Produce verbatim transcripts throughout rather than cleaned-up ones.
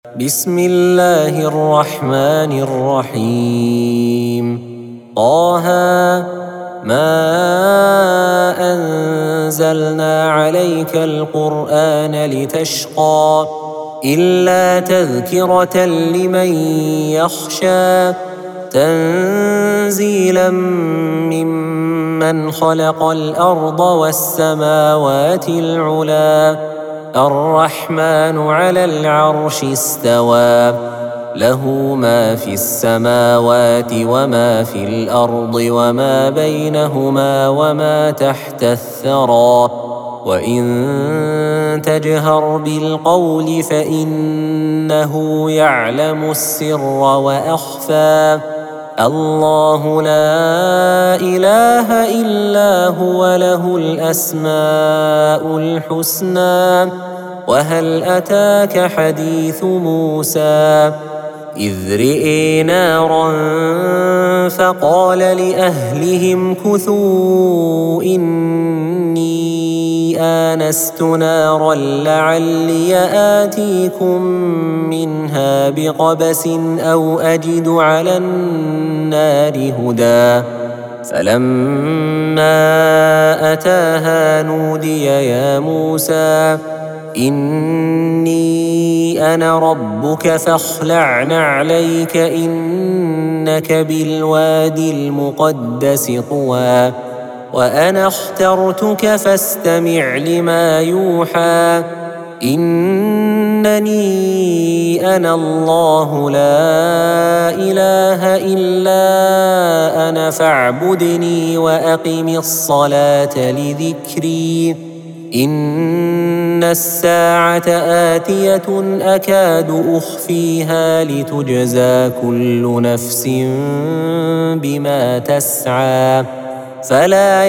بسم الله الرحمن الرحيم. طه ما أنزلنا عليك القرآن لتشقى إلا تذكرة لمن يخشى تنزيلا ممن خلق الأرض والسماوات العلى الرحمن على العرش استوى له ما في السماوات وما في الأرض وما بينهما وما تحت الثرى وإن تجهر بالقول فإنه يعلم السر وأخفى الله لا إله إلا هو له الأسماء الحسنى وهل أتاك حديث موسى إذ رئي نارا فقال لأهلهم كثوا إني آنست نارا لعلي آتيكم منها بقبس أو أجد على النار هدى فلما أتاها نودي يا موسى إني أنا ربك فاخلع نعليك إنك بالوادي المقدس طوى وأنا اخترتك فاستمع لما يوحى إنني أنا الله لا إله إلا أنا فاعبدني وأقم الصلاة لذكري إن الساعة آتية أكاد أخفيها لتجزى كل نفس بما تسعى فلا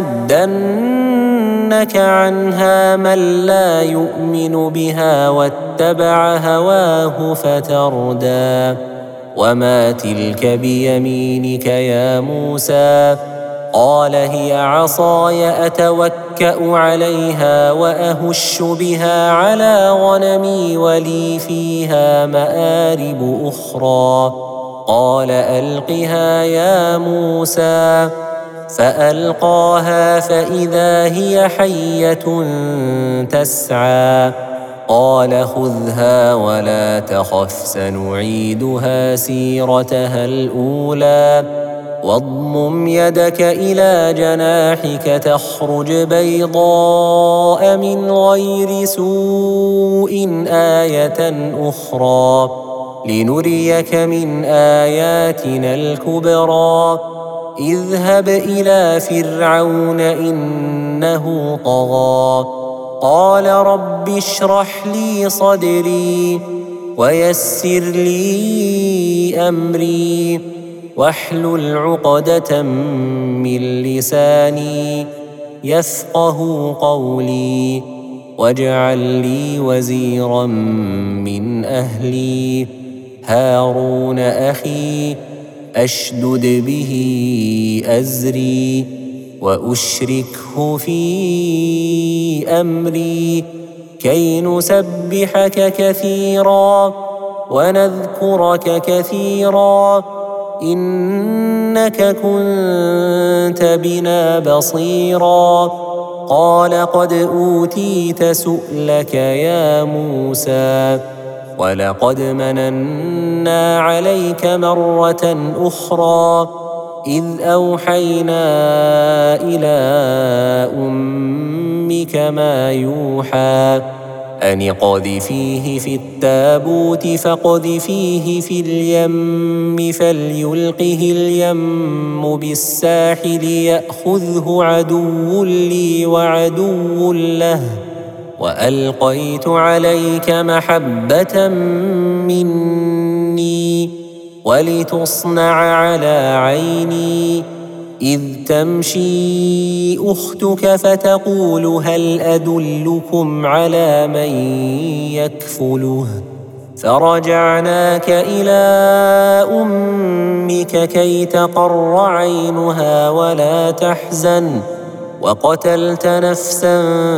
يصدنك عنها من لا يؤمن بها واتبع هواه فتردى وما تلك بيمينك يا موسى قال هي عصاي أتوكأ عليها وأهش بها على غنمي ولي فيها مآرب أخرى قال ألقها يا موسى فألقاها فإذا هي حية تسعى قال خذها ولا تخف سنعيدها سيرتها الأولى واضمم يدك إلى جناحك تخرج بيضاء من غير سوء آية أخرى لنريك من آياتنا الكبرى اذهب إلى فرعون إنه طغى قال رب اشرح لي صدري ويسر لي أمري واحلل عقدة من لساني يفقه قولي واجعل لي وزيرا من أهلي هارون أخي أشدد به أزري وأشركه في أمري كي نسبحك كثيرا ونذكرك كثيرا إنك كنت بنا بصيرا قال قد أوتيت سؤلك يا موسى ولقد مننا عليك مرة أخرى إذ أوحينا إلى أمك ما يوحى أن اقذفيه في التابوت فاقذفيه في اليم فليلقه اليم بالساحل يأخذه عدو لي وعدو له وألقيت عليك محبة مني ولتصنع على عيني إذ تمشي أختك فتقول هل أدلكم على من يكفله فرجعناك إلى أمك كي تقر عينها ولا تحزن وقتلت نفسا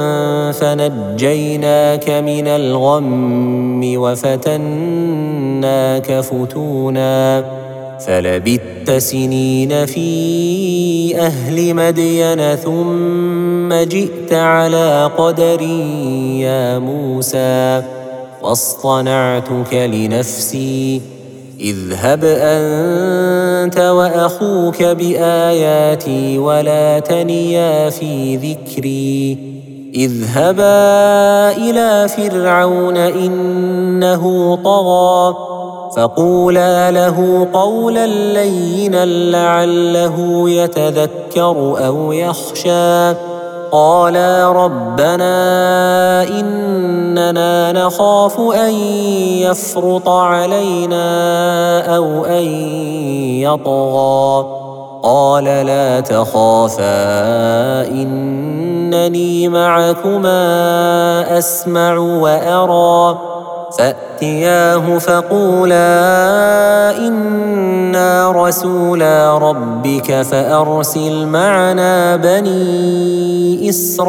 فنجيناك من الغم وفتناك فتونا فلبثت سنين في أهل مدين ثم جئت على قدر يا موسى واصطنعتك لنفسي اذهب أنت وأخوك بآياتي ولا تنيا في ذكري اذهبا إلى فرعون إنه طغى فقولا له قولا لينا لعله يتذكر أو يخشى قالا ربنا إننا نخاف أن يفرط علينا أو أن يطغى قال لا تخافا إنني معكما أسمع وأرى فأتياه فقولا إنا رسولا ربك فأرسل معنا بني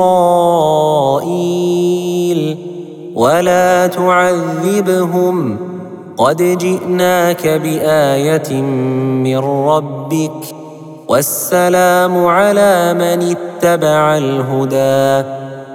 إسرائيل ولا تعذبهم قد جئناك بآية من ربك والسلام على من اتبع الهدى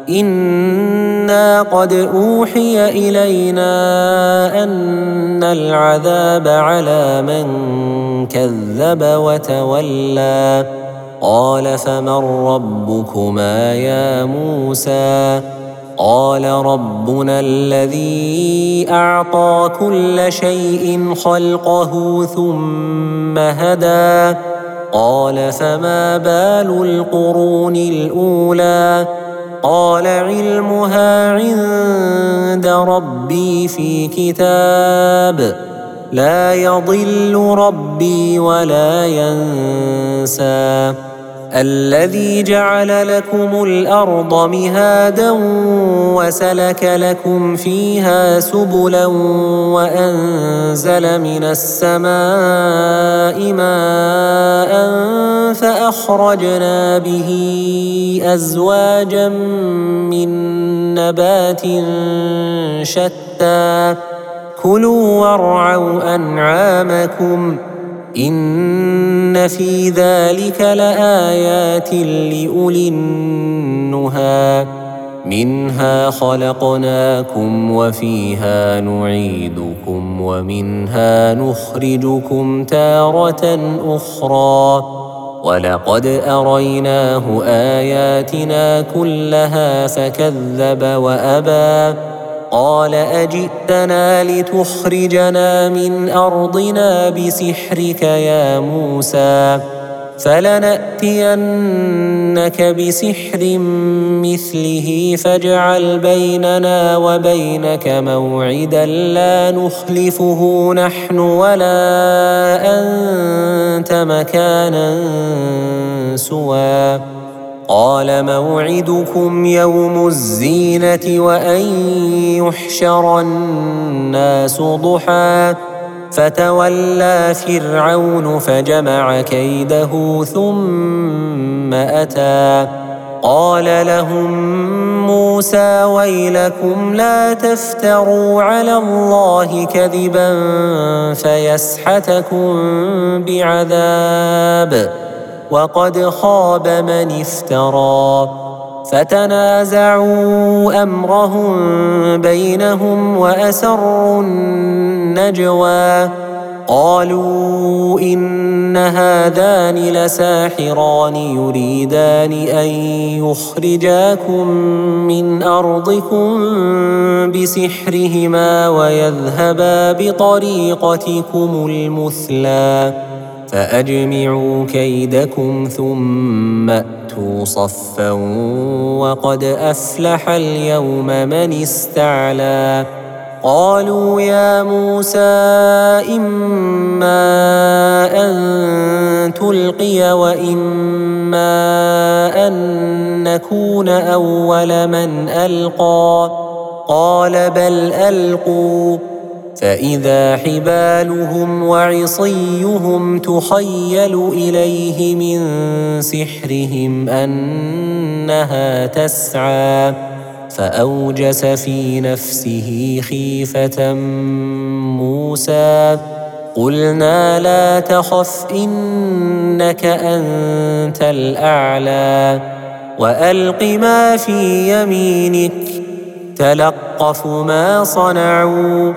إنا قد أوحي إلينا أن العذاب على من كذب وتولى قال فمن ربكما يا موسى قال ربنا الذي أعطى كل شيء خلقه ثم هدى قال فما بال القرون الأولى قال علمها عند ربي في كتاب لا يضل ربي ولا ينسى الذي جعل لكم الأرض مهادا وسلك لكم فيها سبلا وأنزل من السماء ماء فأخرجنا به أزواجا من نبات شتى كلوا وارعوا أنعامكم إن في ذلك لآيات لأولي النهى منها خلقناكم وفيها نعيدكم ومنها نخرجكم تارة أخرى ولقد أريناه آياتنا كلها فكذب وأبى قال أجئتنا لتخرجنا من أرضنا بسحرك يا موسى فلنأتينك بسحر مثله فاجعل بيننا وبينك موعدا لا نخلفه نحن ولا أنت مكانا سوى قال موعدكم يوم الزينة وأن يحشر الناس ضحى فتولى فرعون فجمع كيده ثم أتى قال لهم موسى ويلكم لا تفتروا على الله كذبا فيسحتكم بعذاب وقد خاب من افترى فتنازعوا أمرهم بينهم وأسروا النجوى قالوا إن هذان لساحران يريدان أن يخرجاكم من أرضكم بسحرهما ويذهبا بطريقتكم المثلى فأجمعوا كيدكم ثم أتوا صفا وقد أفلح اليوم من استعلى قالوا يا موسى إما أن تلقي وإما أن نكون أول من ألقى قال بل ألقوا فإذا حبالهم وعصيهم تخيل إليه من سحرهم أنها تسعى فأوجس في نفسه خيفة موسى قلنا لا تخف إنك أنت الأعلى وألق ما في يمينك تلقف ما صنعوا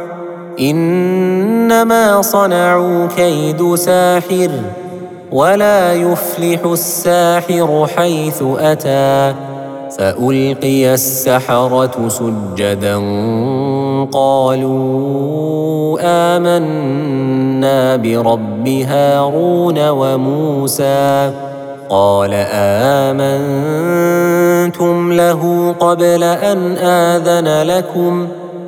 إنما صنعوا كيد ساحر ولا يفلح الساحر حيث أتى فألقي السحرة سجدا قالوا آمنا برب هارون وموسى قال آمنتم له قبل أن آذن لكم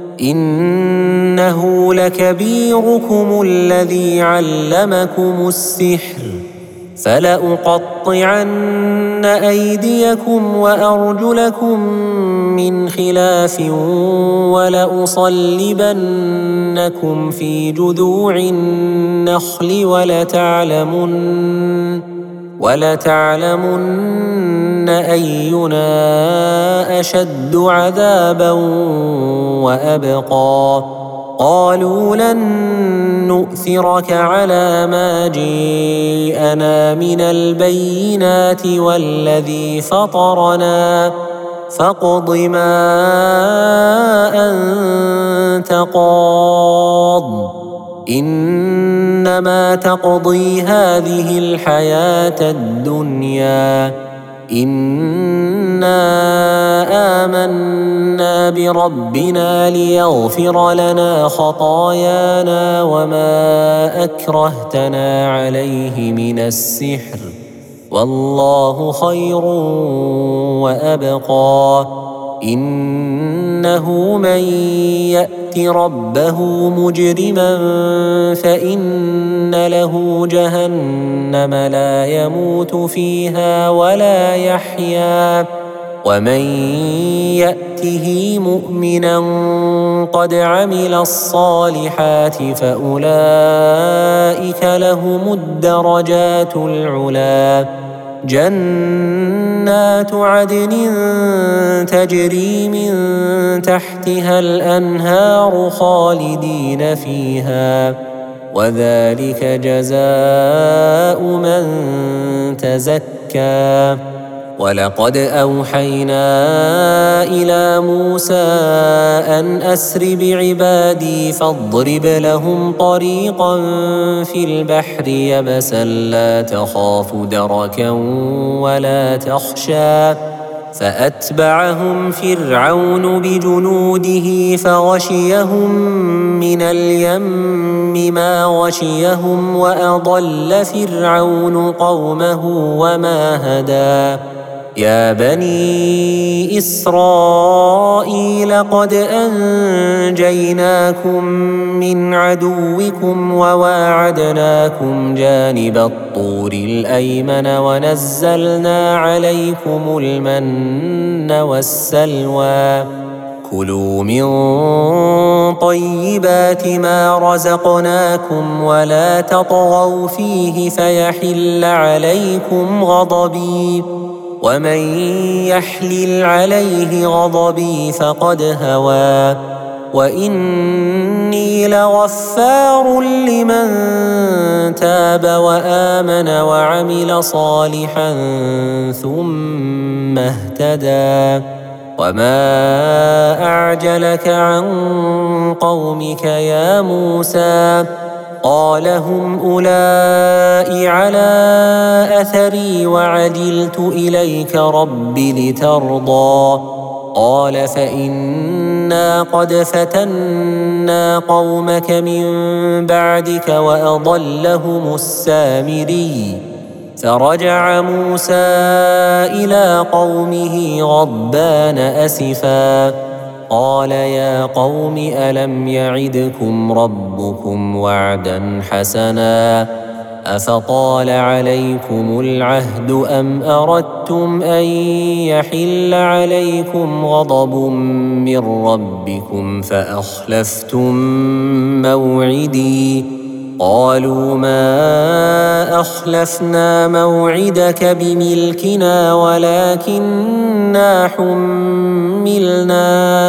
إنه لكبيركم الذي علمكم السحر فلأقطعن أيديكم وأرجلكم من خلاف ولأصلبنكم في جذوع النخل ولتعلمن ولتعلمن أينا أشد عذابا وأبقى قالوا لن نؤثرك على ما جيءنا من البينات والذي فطرنا فاقض ما أنت قاض إنما تقضي هذه الحياة الدنيا إنا آمنا بربنا ليغفر لنا خطايانا وما أكرهتنا عليه من السحر والله خير وأبقى إنه من يأت ربه مجرما فإن له جهنم لا يموت فيها ولا يحيا ومن يأته مؤمنا قد عمل الصالحات فأولئك لهم الدرجات العلى جنات عدن تجري من تحتها الأنهار خالدين فيها وذلك جزاء من تزكى ولقد أوحينا إلى موسى أن أسر بعبادي فاضرب لهم طريقا في البحر يبسا لا تخاف دركا ولا تخشى فأتبعهم فرعون بجنوده فغشيهم من اليم ما غشيهم وأضل فرعون قومه وما هدى يا بني إسرائيل قد أنجيناكم من عدوكم وواعدناكم جانب الطور الأيمن ونزلنا عليكم المن والسلوى كلوا من طيبات ما رزقناكم ولا تطغوا فيه فيحل عليكم غضبي ومن يحلل عليه غضبي فقد هوى وإني لغفار لمن تاب وآمن وعمل صالحا ثم اهتدى وما أعجلك عن قومك يا موسى قال هم أولئك على أثري وعجلت إليك رب لترضى قال فإنا قد فتنا قومك من بعدك وأضلهم السامري فرجع موسى إلى قومه غضبان أسفا قال يا قوم ألم يعدكم ربكم وعدا حسنا أفطال عليكم العهد أم أردتم أن يحل عليكم غضب من ربكم فأخلفتم موعدي قالوا ما أخلفنا موعدك بملكنا ولكننا حملنا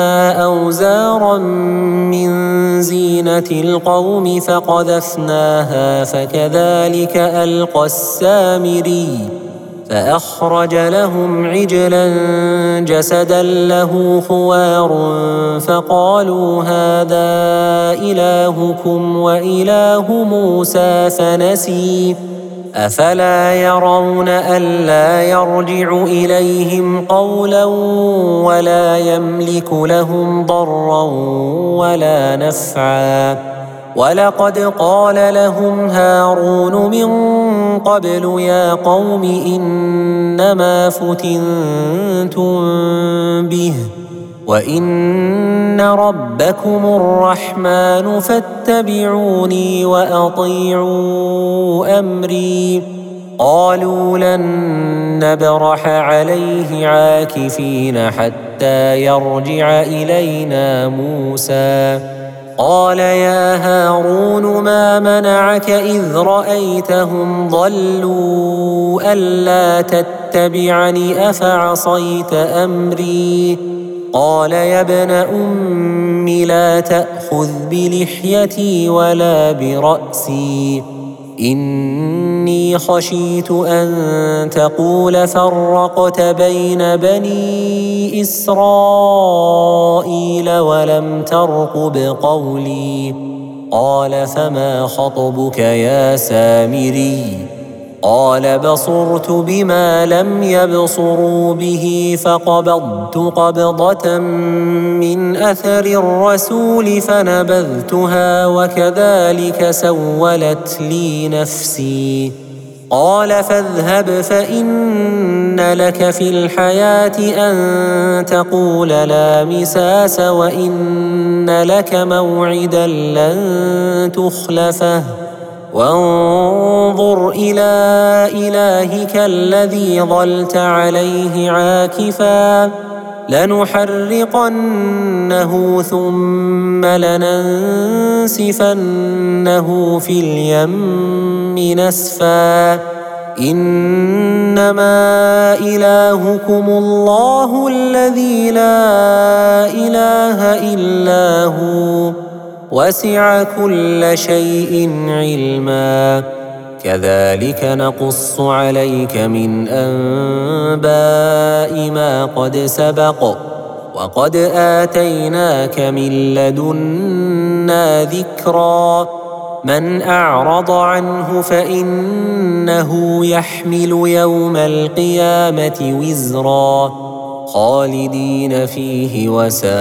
أوزارا من زينة القوم فقذفناها فكذلك ألقى السامري فأخرج لهم عجلا جسدا له خوار فقالوا هذا إلهكم وإله موسى فنسي أفلا يرون ألا يرجع إليهم قولا ولا يملك لهم ضرا ولا نفعا ولقد قال لهم هارون من قبل يا قوم إنما فتنتم به وإن ربكم الرحمن فاتبعوني وأطيعوا أمري قالوا لن نبرح عليه عاكفين حتى يرجع إلينا موسى قال يا هارون ما منعك إذ رأيتهم ضلوا ألا تتبعني أفعصيت أمري قال يا ابن أم لا تأخذ بلحيتي ولا برأسي إني خشيت أن تقول فرقت بين بني إسرائيل ولم ترقب قولي قال فما خطبك يا سامري قال بصرت بما لم يبصروا به فقبضت قبضة من أثر الرسول فنبذتها وكذلك سولت لي نفسي قال فاذهب فإن لك في الحياة أن تقول لا مساس وإن لك موعدا لن تخلفه وانظر إلى إلهك الذي ظلت عليه عاكفا لنحرقنه ثم لننسفنه في اليم نسفا إنما إلهكم الله الذي لا إله إلا هو وسع كل شيء علما كذلك نقص عليك من أنباء ما قد سبق وقد آتيناك من لدنا ذكرا من أعرض عنه فإنه يحمل يوم القيامة وزرا خالدين فيه وساء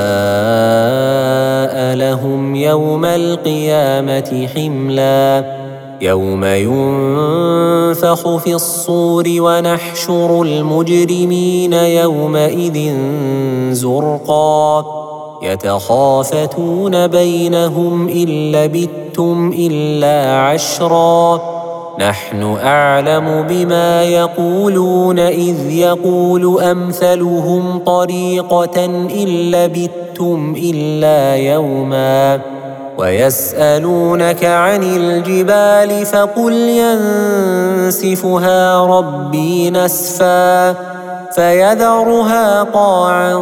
لهم يوم القيامة حملا يوم ينفخ في الصور ونحشر المجرمين يومئذ زرقا يتخافتون بينهم إن لبثتم إلا عشرا نحن أعلم بما يقولون إذ يقول أمثلهم طريقة إن لبثتم إلا يوما ويسألونك عن الجبال فقل ينسفها ربي نسفا فيذرها قاعا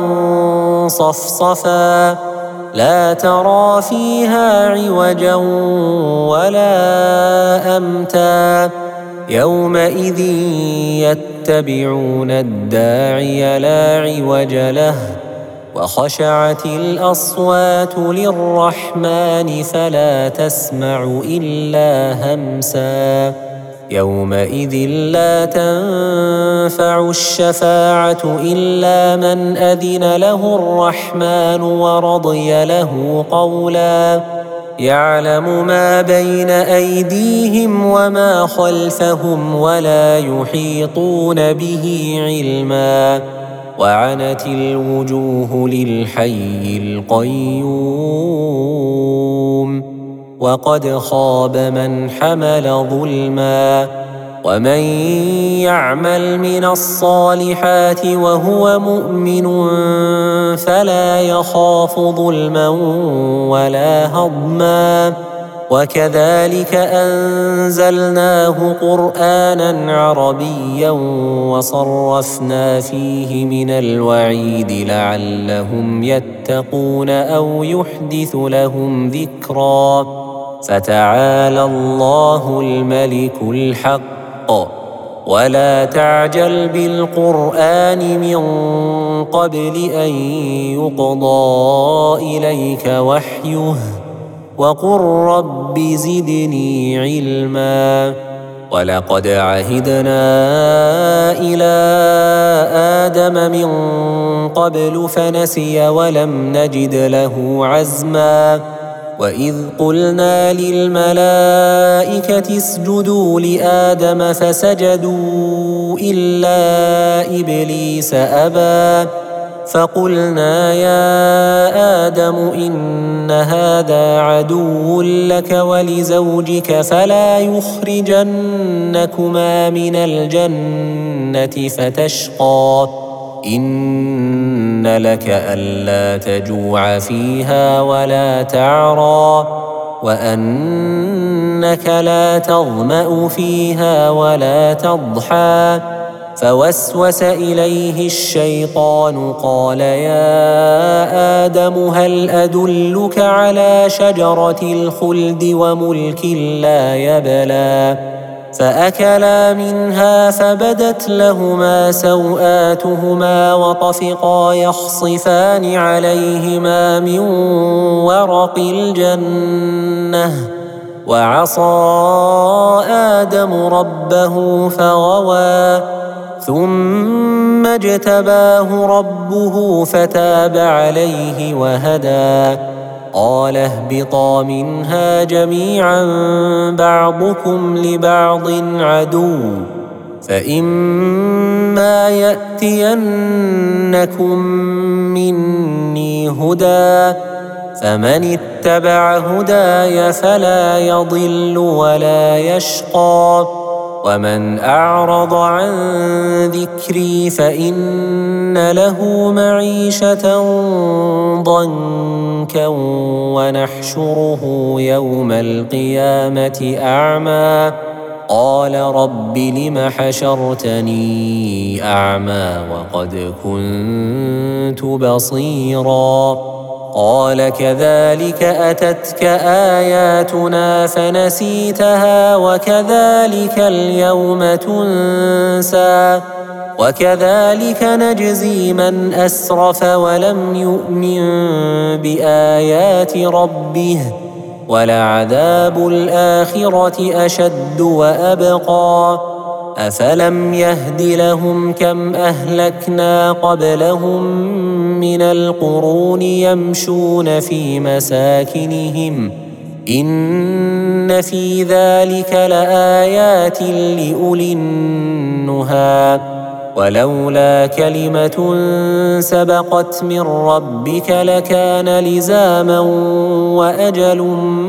صفصفا لا ترى فيها عوجا ولا أمتا يومئذ يتبعون الداعي لا عوج له وخشعت الأصوات للرحمن فلا تسمع إلا همسا يومئذ لا تنفع الشفاعة إلا من أذن له الرحمن ورضي له قولا يعلم ما بين أيديهم وما خلفهم ولا يحيطون به علما وعنت الوجوه للحي القيوم وقد خاب من حمل ظلما. ومن يعمل من الصالحات وهو مؤمن فلا يخاف ظلما ولا هضما. وكذلك أنزلناه قرآنا عربيا وصرفنا فيه من الوعيد لعلهم يتقون أو يحدث لهم ذكرا. فتعالى الله الملك الحق ولا تعجل بالقرآن من قبل أن يقضى إليك وحيه وقل رب زدني علما. ولقد عهدنا إلى آدم من قبل فنسي ولم نجد له عزما. وإذ قلنا للملائكة اسجدوا لآدم فسجدوا إلا إبليس أبى. فقلنا يا آدم إن هذا عدو لك ولزوجك فلا يخرجنكما من الجنة فتشقى. إن لك ألا تجوع فيها ولا تعرى وأنك لا تظمأ فيها ولا تضحى. فوسوس إليه الشيطان قال يا آدم هل أدلك على شجرة الخلد وملك لا يبلى. فأكلا منها فبدت لهما سوآتهما وطفقا يخصفان عليهما من ورق الجنة. وعصى آدم ربه فغوى ثم اجتباه ربه فتاب عليه وهدى. قال اهبطا منها جميعا بعضكم لبعض عدو فإما يأتينكم مني هدى فمن اتبع هداي فلا يضل ولا يشقى. ومن أعرض عن ذكري فإن له معيشة ضنكا ونحشره يوم القيامة أعمى. قال رب لم حشرتني أعمى وقد كنت بصيرا. قال كذلك أتتك آياتنا فنسيتها وكذلك اليوم تنسى. وكذلك نجزي من أسرف ولم يؤمن بآيات ربه ولعذاب الآخرة أشد وأبقى. أفلم يهد لهم كم أهلكنا قبلهم من القرون يمشون في مساكنهم إن في ذلك لآيات لأولي النهى. ولولا كلمة سبقت من ربك لكان لزاما وأجل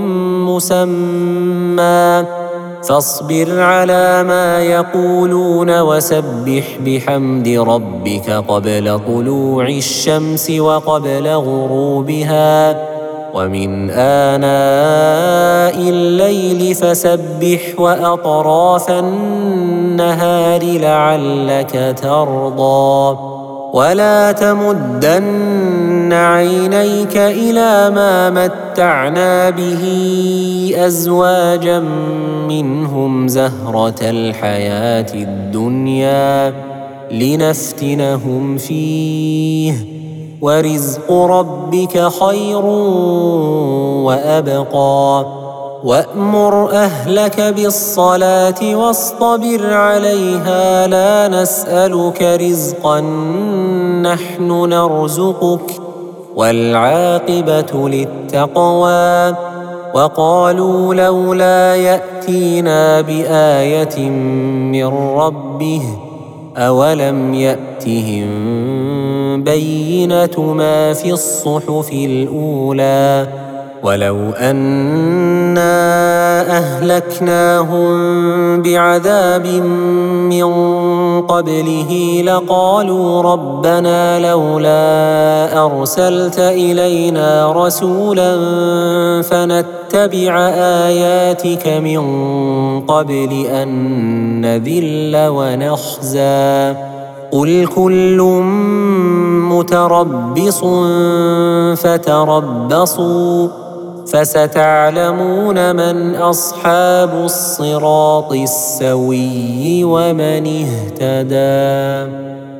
مسمى. فاصبر على ما يقولون وسبح بحمد ربك قبل طلوع الشمس وقبل غروبها ومن آناء الليل فسبح وأطراف النهار لعلك ترضى. ولا تمدن عينيك إلى ما متعنا به أزواجا منهم زهرة الحياة الدنيا لنفتنهم فيه ورزق ربك خير وأبقى. وأمر أهلك بالصلاة واصطبر عليها لا نسألك رزقا نحن نرزقك والعاقبة للتقوى. وقالوا لولا يأتينا بآية من ربه أولم يأتهم بينة ما في الصحف الأولى ولو أنا أهلكناهم بعذاب من قبله لقالوا ربنا لولا أرسلت إلينا رسولا فنتبع آياتك من قبل أن نذل ونخزى قل كل متربص فتربصوا فستعلمون من أصحاب الصراط السوي ومن اهتدى.